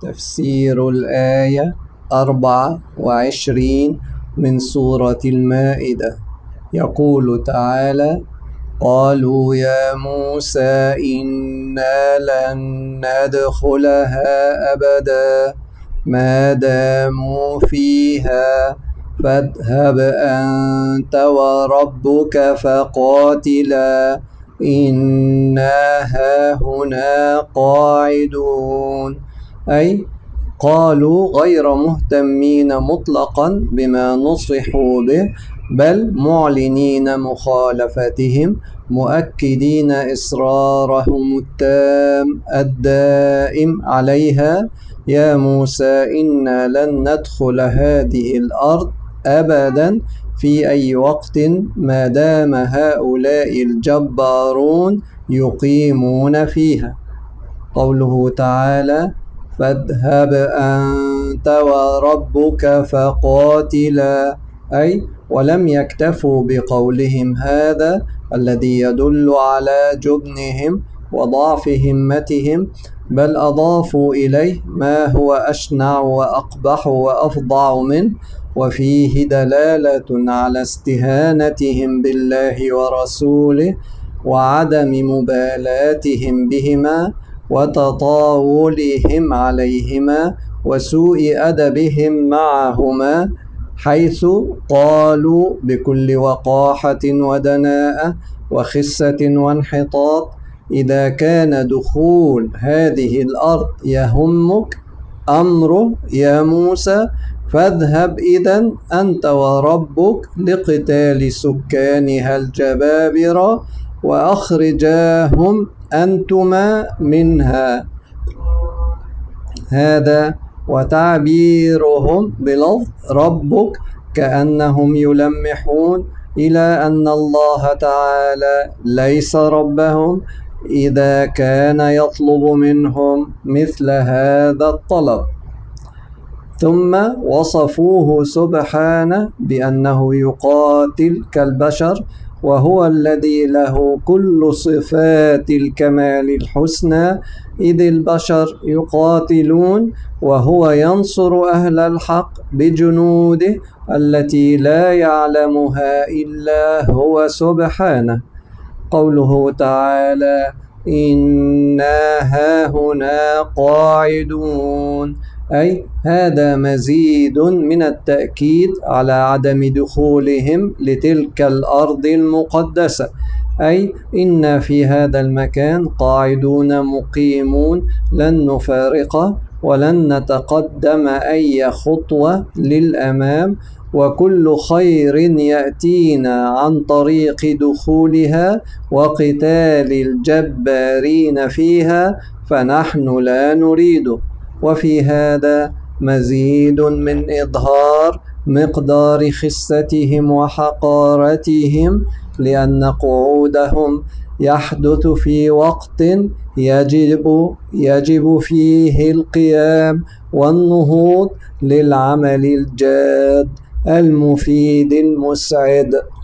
تفسير الآية 24 من سورة المائدة. يقول تعالى: قالوا يا موسى إنا لن ندخلها أبدا ما داموا فيها فاذهب أنت وربك فقاتلا إنا هاهنا قاعدون. أي قالوا غير مهتمين مطلقا بما نصحوا به، بل معلنين مخالفتهم، مؤكدين إصرارهم التام الدائم عليها: يا موسى إنا لن ندخل هذه الأرض أبدا في أي وقت ما دام هؤلاء الجبارون يقيمون فيها. قوله تعالى: فاذهب أنت وربك فقاتلا، أي ولم يكتفوا بقولهم هذا الذي يدل على جبنهم وضعف همتهم، بل أضافوا إليه ما هو أشنع وأقبح وأفظع منه، وفيه دلالة على استهانتهم بالله ورسوله وعدم مبالاتهم بهما وتطاولهم عليهما وسوء أدبهم معهما، حيث قالوا بكل وقاحة ودناءة وخسة وانحطاط: إذا كان دخول هذه الأرض يهمك أمره يا موسى فاذهب إذن أنت وربك لقتال سكانها الجبابرة وأخرجاهم أنتما منها. هذا وتعبيرهم بلفظ ربك كأنهم يلمحون إلى أن الله تعالى ليس ربهم إذا كان يطلب منهم مثل هذا الطلب. ثم وصفوه سبحانه بأنه يقاتل كالبشر، وهو الذي له كل صفات الكمال الحسنى، إذ البشر يقاتلون وهو ينصر أهل الحق بجنوده التي لا يعلمها إلا هو سبحانه. قوله تعالى: إنا هاهنا قاعدون، أي هذا مزيد من التأكيد على عدم دخولهم لتلك الأرض المقدسة، أي إن في هذا المكان قاعدون مقيمون لن نفارقه ولن نتقدم أي خطوة للأمام، وكل خير يأتينا عن طريق دخولها وقتال الجبارين فيها فنحن لا نريده. وفي هذا مزيد من إظهار مقدار خستهم وحقارتهم، لأن قعودهم يحدث في وقت يجب فيه القيام والنهوض للعمل الجاد المفيد المسعد.